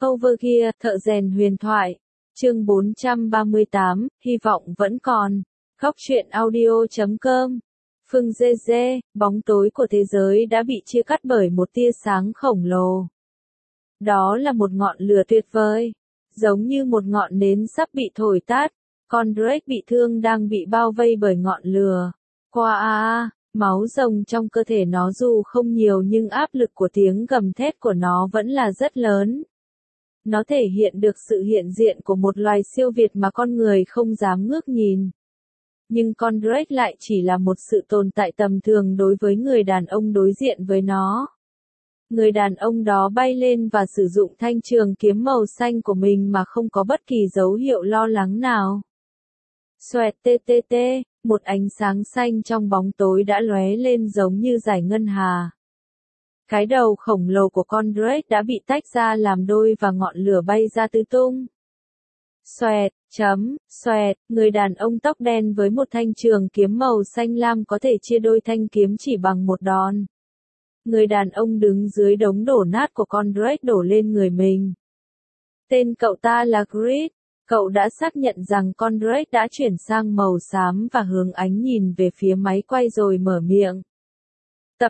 Overgear, thợ rèn huyền thoại. Chương 438, hy vọng vẫn còn. Góc truyện audio.com. Phương GG, bóng tối của thế giới đã bị chia cắt bởi một tia sáng khổng lồ. Đó là một ngọn lửa tuyệt vời, giống như một ngọn nến sắp bị thổi tắt. Con Drake bị thương đang bị bao vây bởi ngọn lửa. Máu rồng trong cơ thể nó dù không nhiều nhưng áp lực của tiếng gầm thét của nó vẫn là rất lớn. Nó thể hiện được sự hiện diện của một loài siêu việt mà con người không dám ngước nhìn. Nhưng con Drake lại chỉ là một sự tồn tại tầm thường đối với người đàn ông đối diện với nó. Người đàn ông đó bay lên và sử dụng thanh trường kiếm màu xanh của mình mà không có bất kỳ dấu hiệu lo lắng nào. Xoẹt TTT, một ánh sáng xanh trong bóng tối đã lóe lên giống như dải ngân hà. Cái đầu khổng lồ của con Drake đã bị tách ra làm đôi và ngọn lửa bay ra tứ tung. Xoẹt, người đàn ông tóc đen với một thanh trường kiếm màu xanh lam có thể chia đôi thanh kiếm chỉ bằng một đòn. Người đàn ông đứng dưới đống đổ nát của con Drake đổ lên người mình. Tên cậu ta là Grid. Cậu đã xác nhận rằng con Drake đã chuyển sang màu xám và hướng ánh nhìn về phía máy quay rồi mở miệng. Tập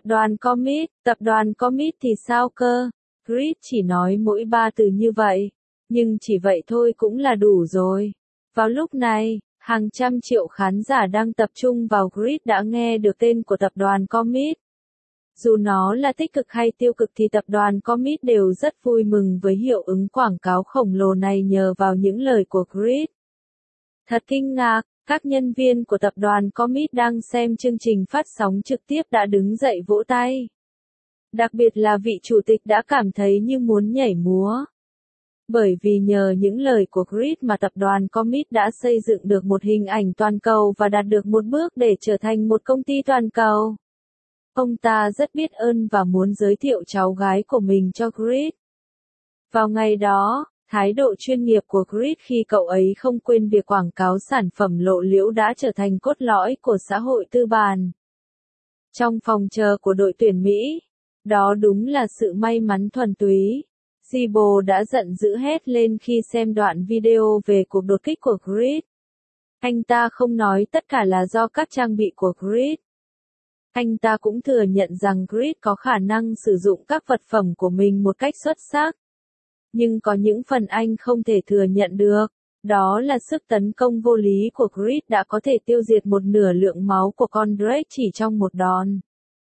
đoàn Commit thì sao cơ? Grid chỉ nói mỗi 3 từ như vậy. Nhưng chỉ vậy thôi cũng là đủ rồi. Vào lúc này, hàng trăm triệu khán giả đang tập trung vào Grid đã nghe được tên của tập đoàn Commit. Dù nó là tích cực hay tiêu cực thì tập đoàn Commit đều rất vui mừng với hiệu ứng quảng cáo khổng lồ này nhờ vào những lời của Grid. Thật kinh ngạc, các nhân viên của tập đoàn Commit đang xem chương trình phát sóng trực tiếp đã đứng dậy vỗ tay. Đặc biệt là vị chủ tịch đã cảm thấy như muốn nhảy múa. Bởi vì nhờ những lời của Grid mà tập đoàn Commit đã xây dựng được một hình ảnh toàn cầu và đạt được một bước để trở thành một công ty toàn cầu. Ông ta rất biết ơn và muốn giới thiệu cháu gái của mình cho Grid. Vào ngày đó, thái độ chuyên nghiệp của Grid khi cậu ấy không quên việc quảng cáo sản phẩm lộ liễu đã trở thành cốt lõi của xã hội tư bản. Trong phòng chờ của đội tuyển Mỹ, đó đúng là sự may mắn thuần túy. Zibo đã giận dữ hét lên khi xem đoạn video về cuộc đột kích của Grid. Anh ta không nói tất cả là do các trang bị của Grid. Anh ta cũng thừa nhận rằng Grid có khả năng sử dụng các vật phẩm của mình một cách xuất sắc. Nhưng có những phần anh không thể thừa nhận được. Đó là sức tấn công vô lý của Grid đã có thể tiêu diệt một nửa lượng máu của con Drake chỉ trong một đòn.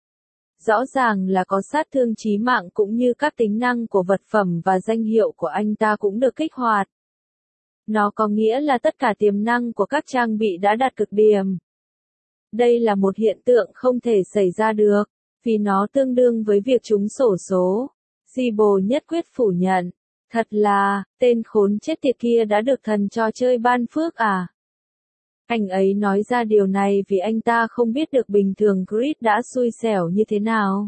Rõ ràng là có sát thương chí mạng cũng như các tính năng của vật phẩm và danh hiệu của anh ta cũng được kích hoạt. Nó có nghĩa là tất cả tiềm năng của các trang bị đã đạt cực điểm. Đây là một hiện tượng không thể xảy ra được, vì nó tương đương với việc trúng xổ số. Zibo nhất quyết phủ nhận. Thật là, tên khốn chết tiệt kia đã được thần trò chơi ban phước à? Anh ấy nói ra điều này vì anh ta không biết được bình thường Grid đã xui xẻo như thế nào.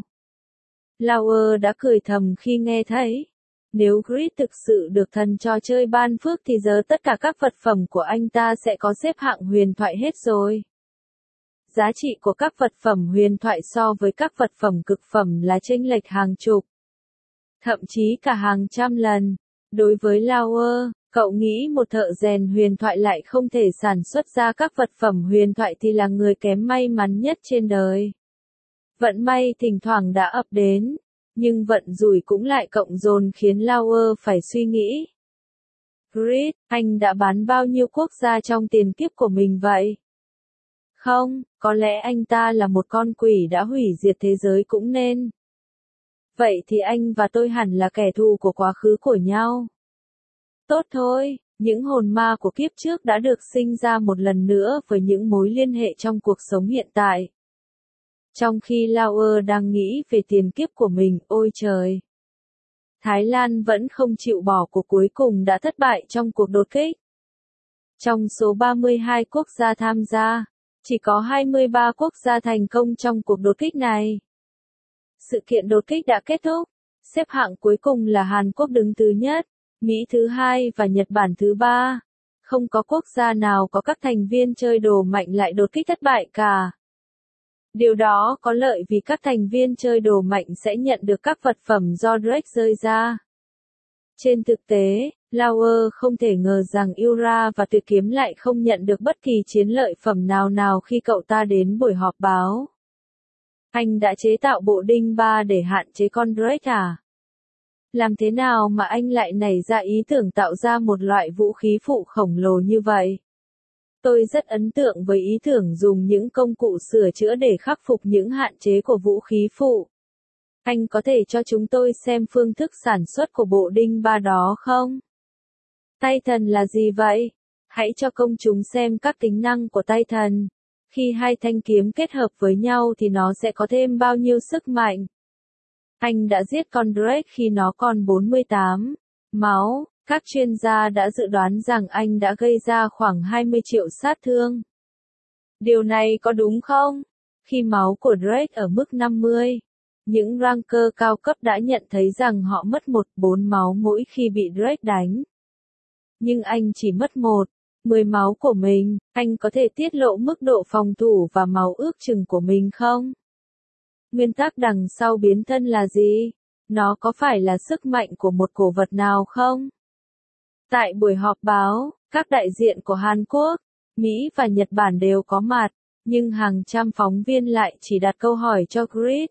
Lauer đã cười thầm khi nghe thấy. Nếu Grid thực sự được thần trò chơi ban phước thì giờ tất cả các vật phẩm của anh ta sẽ có xếp hạng huyền thoại hết rồi. Giá trị của các vật phẩm huyền thoại so với các vật phẩm cực phẩm là chênh lệch hàng chục, thậm chí cả hàng trăm lần. Đối với Lauer, cậu nghĩ một thợ rèn huyền thoại lại không thể sản xuất ra các vật phẩm huyền thoại thì là người kém may mắn nhất trên đời. Vận may thỉnh thoảng đã ập đến, nhưng vận rủi cũng lại cộng dồn khiến Lauer phải suy nghĩ. Grid, anh đã bán bao nhiêu quốc gia trong tiền kiếp của mình vậy? Không, có lẽ anh ta là một con quỷ đã hủy diệt thế giới cũng nên. Vậy thì anh và tôi hẳn là kẻ thù của quá khứ của nhau. Tốt thôi, những hồn ma của kiếp trước đã được sinh ra một lần nữa với những mối liên hệ trong cuộc sống hiện tại. Trong khi Lauer đang nghĩ về tiền kiếp của mình, ôi trời! Thái Lan vẫn không chịu bỏ cuộc cuối cùng đã thất bại trong cuộc đột kích. Trong số 32 quốc gia tham gia, chỉ có 23 quốc gia thành công trong cuộc đột kích này. Sự kiện đột kích đã kết thúc. Xếp hạng cuối cùng là Hàn Quốc đứng thứ nhất, Mỹ thứ hai và Nhật Bản thứ ba. Không có quốc gia nào có các thành viên chơi đồ mạnh lại đột kích thất bại cả. Điều đó có lợi vì các thành viên chơi đồ mạnh sẽ nhận được các vật phẩm do Drake rơi ra. Trên thực tế, Lauer không thể ngờ rằng Ura và Tuyệt Kiếm lại không nhận được bất kỳ chiến lợi phẩm nào khi cậu ta đến buổi họp báo. Anh đã chế tạo bộ đinh ba để hạn chế con Drake à? Làm thế nào mà anh lại nảy ra ý tưởng tạo ra một loại vũ khí phụ khổng lồ như vậy? Tôi rất ấn tượng với ý tưởng dùng những công cụ sửa chữa để khắc phục những hạn chế của vũ khí phụ. Anh có thể cho chúng tôi xem phương thức sản xuất của bộ đinh ba đó không? Titan là gì vậy? Hãy cho công chúng xem các tính năng của Titan. Khi hai thanh kiếm kết hợp với nhau thì nó sẽ có thêm bao nhiêu sức mạnh? Anh đã giết con Drake khi nó còn 48 máu. Các chuyên gia đã dự đoán rằng anh đã gây ra khoảng 20 triệu sát thương. Điều này có đúng không? Khi máu của Drake ở mức 50, những ranker cao cấp đã nhận thấy rằng họ mất 1/4 máu mỗi khi bị Drake đánh. Nhưng anh chỉ mất 1/10 máu của mình. Anh có thể tiết lộ mức độ phòng thủ và máu ước chừng của mình không? Nguyên tắc đằng sau biến thân là gì? Nó có phải là sức mạnh của một cổ vật nào không? Tại buổi họp báo, các đại diện của Hàn Quốc, Mỹ và Nhật Bản đều có mặt, nhưng hàng trăm phóng viên lại chỉ đặt câu hỏi cho Creed.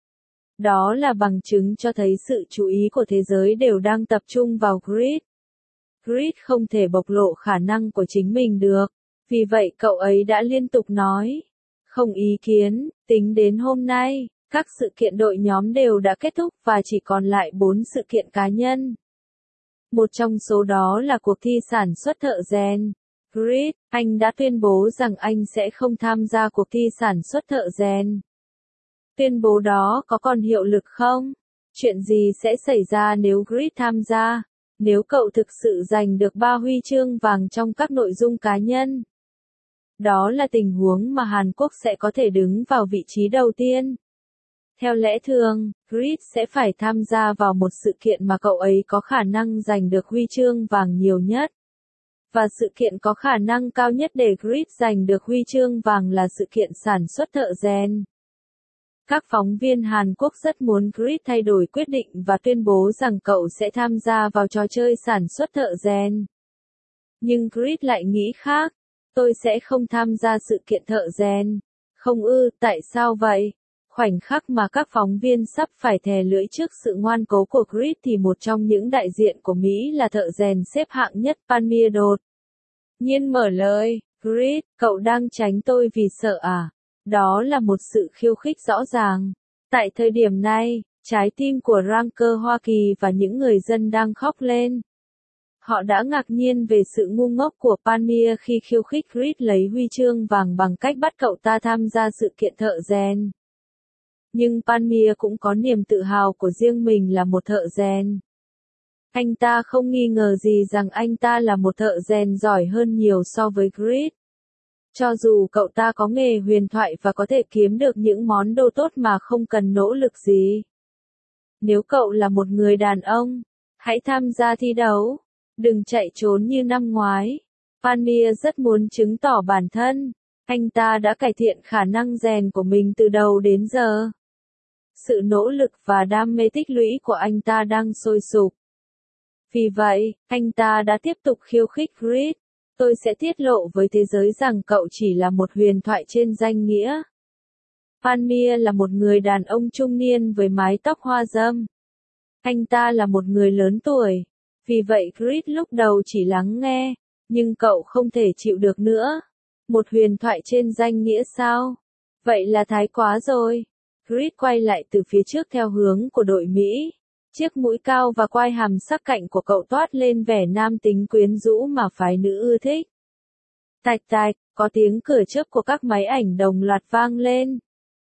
Đó là bằng chứng cho thấy sự chú ý của thế giới đều đang tập trung vào Creed. Creed không thể bộc lộ khả năng của chính mình được, vì vậy cậu ấy đã liên tục nói, không ý kiến, tính đến hôm nay, các sự kiện đội nhóm đều đã kết thúc và chỉ còn lại 4 sự kiện cá nhân. Một trong số đó là cuộc thi sản xuất thợ rèn. Creed, anh đã tuyên bố rằng anh sẽ không tham gia cuộc thi sản xuất thợ rèn. Tuyên bố đó có còn hiệu lực không? Chuyện gì sẽ xảy ra nếu Creed tham gia? Nếu cậu thực sự giành được 3 huy chương vàng trong các nội dung cá nhân? Đó là tình huống mà Hàn Quốc sẽ có thể đứng vào vị trí đầu tiên. Theo lẽ thường, Creed sẽ phải tham gia vào một sự kiện mà cậu ấy có khả năng giành được huy chương vàng nhiều nhất. Và sự kiện có khả năng cao nhất để Creed giành được huy chương vàng là sự kiện sản xuất thợ rèn. Các phóng viên Hàn Quốc rất muốn Creed thay đổi quyết định và tuyên bố rằng cậu sẽ tham gia vào trò chơi sản xuất thợ rèn. Nhưng Creed lại nghĩ khác. Tôi sẽ không tham gia sự kiện thợ rèn. Không ư, tại sao vậy? Khoảnh khắc mà các phóng viên sắp phải thè lưỡi trước sự ngoan cố của Creed thì một trong những đại diện của Mỹ là thợ rèn xếp hạng nhất Palmyra đột nhiên mở lời, Creed, cậu đang tránh tôi vì sợ à? Đó là một sự khiêu khích rõ ràng. Tại thời điểm này, trái tim của ranker Hoa Kỳ và những người dân đang khóc lên. Họ đã ngạc nhiên về sự ngu ngốc của Palmyra khi khiêu khích Creed lấy huy chương vàng bằng cách bắt cậu ta tham gia sự kiện thợ rèn. Nhưng Palmyra cũng có niềm tự hào của riêng mình là một thợ rèn. Anh ta không nghi ngờ gì rằng anh ta là một thợ rèn giỏi hơn nhiều so với Creed. Cho dù cậu ta có nghề huyền thoại và có thể kiếm được những món đồ tốt mà không cần nỗ lực gì. Nếu cậu là một người đàn ông, hãy tham gia thi đấu. Đừng chạy trốn như năm ngoái. Palmyra rất muốn chứng tỏ bản thân. Anh ta đã cải thiện khả năng rèn của mình từ đầu đến giờ. Sự nỗ lực và đam mê tích lũy của anh ta đang sôi sục. Vì vậy, anh ta đã tiếp tục khiêu khích Creed. Tôi sẽ tiết lộ với thế giới rằng cậu chỉ là một huyền thoại trên danh nghĩa. Palmyra là một người đàn ông trung niên với mái tóc hoa râm. Anh ta là một người lớn tuổi. Vì vậy Creed lúc đầu chỉ lắng nghe. Nhưng cậu không thể chịu được nữa. Một huyền thoại trên danh nghĩa sao? Vậy là thái quá rồi. Creed quay lại từ phía trước theo hướng của đội Mỹ. Chiếc mũi cao và quai hàm sắc cạnh của cậu toát lên vẻ nam tính quyến rũ mà phái nữ ưa thích. Tạch tạch, có tiếng cửa chớp của các máy ảnh đồng loạt vang lên.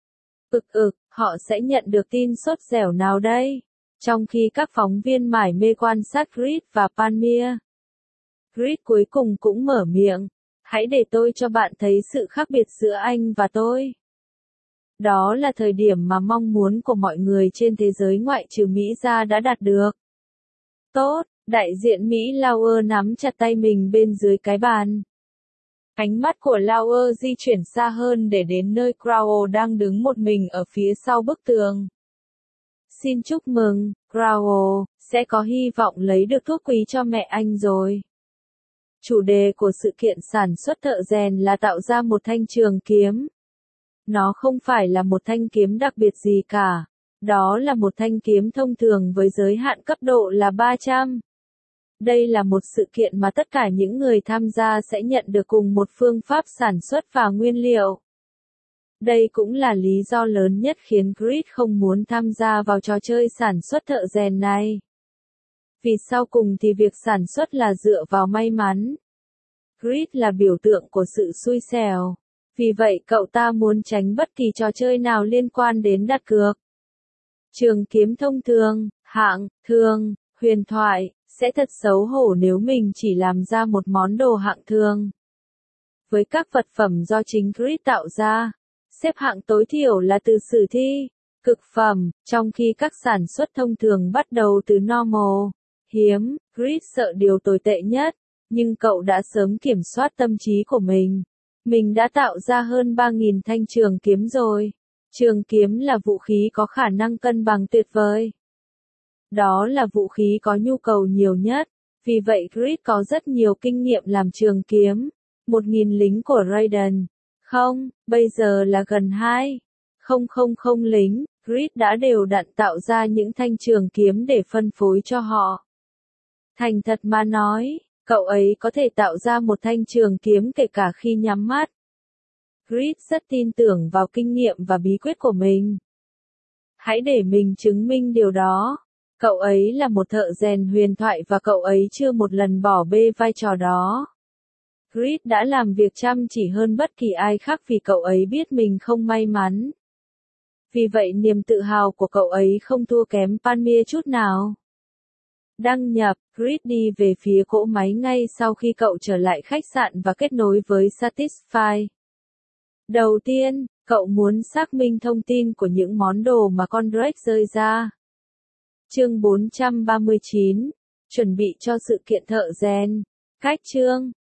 Họ sẽ nhận được tin sốt dẻo nào đây? Trong khi các phóng viên mải mê quan sát Creed và Palmyra. Creed cuối cùng cũng mở miệng. Hãy để tôi cho bạn thấy sự khác biệt giữa anh và tôi. Đó là thời điểm mà mong muốn của mọi người trên thế giới ngoại trừ Mỹ ra đã đạt được. Tốt, đại diện Mỹ Lauer nắm chặt tay mình bên dưới cái bàn. Ánh mắt của Lauer di chuyển xa hơn để đến nơi Crowell đang đứng một mình ở phía sau bức tường. Xin chúc mừng, Growl, sẽ có hy vọng lấy được thuốc quý cho mẹ anh rồi. Chủ đề của sự kiện sản xuất thợ rèn là tạo ra một thanh trường kiếm. Nó không phải là một thanh kiếm đặc biệt gì cả. Đó là một thanh kiếm thông thường với giới hạn cấp độ là 300. Đây là một sự kiện mà tất cả những người tham gia sẽ nhận được cùng một phương pháp sản xuất và nguyên liệu. Đây cũng là lý do lớn nhất khiến Creed không muốn tham gia vào trò chơi sản xuất thợ rèn này. Vì sau cùng thì việc sản xuất là dựa vào may mắn. Creed là biểu tượng của sự xui xẻo. Vì vậy cậu ta muốn tránh bất kỳ trò chơi nào liên quan đến đặt cược. Trường kiếm thông thường, hạng, thường, huyền thoại, sẽ thật xấu hổ nếu mình chỉ làm ra một món đồ hạng thường. Với các vật phẩm do chính Creed tạo ra, xếp hạng tối thiểu là từ sử thi, cực phẩm, trong khi các sản xuất thông thường bắt đầu từ normal, hiếm. Creed sợ điều tồi tệ nhất, nhưng cậu đã sớm kiểm soát tâm trí của mình. Mình đã tạo ra hơn 3.000 thanh trường kiếm rồi. Trường kiếm là vũ khí có khả năng cân bằng tuyệt vời. Đó là vũ khí có nhu cầu nhiều nhất, vì vậy Creed có rất nhiều kinh nghiệm làm trường kiếm. 1.000 lính của Raiden. Không, bây giờ là gần 2.000 lính, Creed đã đều đặn tạo ra những thanh trường kiếm để phân phối cho họ. Thành thật mà nói, cậu ấy có thể tạo ra một thanh trường kiếm kể cả khi nhắm mắt. Creed rất tin tưởng vào kinh nghiệm và bí quyết của mình. Hãy để mình chứng minh điều đó. Cậu ấy là một thợ rèn huyền thoại và cậu ấy chưa một lần bỏ bê vai trò đó. Creed đã làm việc chăm chỉ hơn bất kỳ ai khác vì cậu ấy biết mình không may mắn. Vì vậy niềm tự hào của cậu ấy không thua kém Palmier chút nào. Đăng nhập, Creed đi về phía cỗ máy ngay sau khi cậu trở lại khách sạn và kết nối với Satisfy. Đầu tiên, cậu muốn xác minh thông tin của những món đồ mà con Drake rơi ra. Chương 439. Chuẩn bị cho sự kiện thợ rèn. Cách chương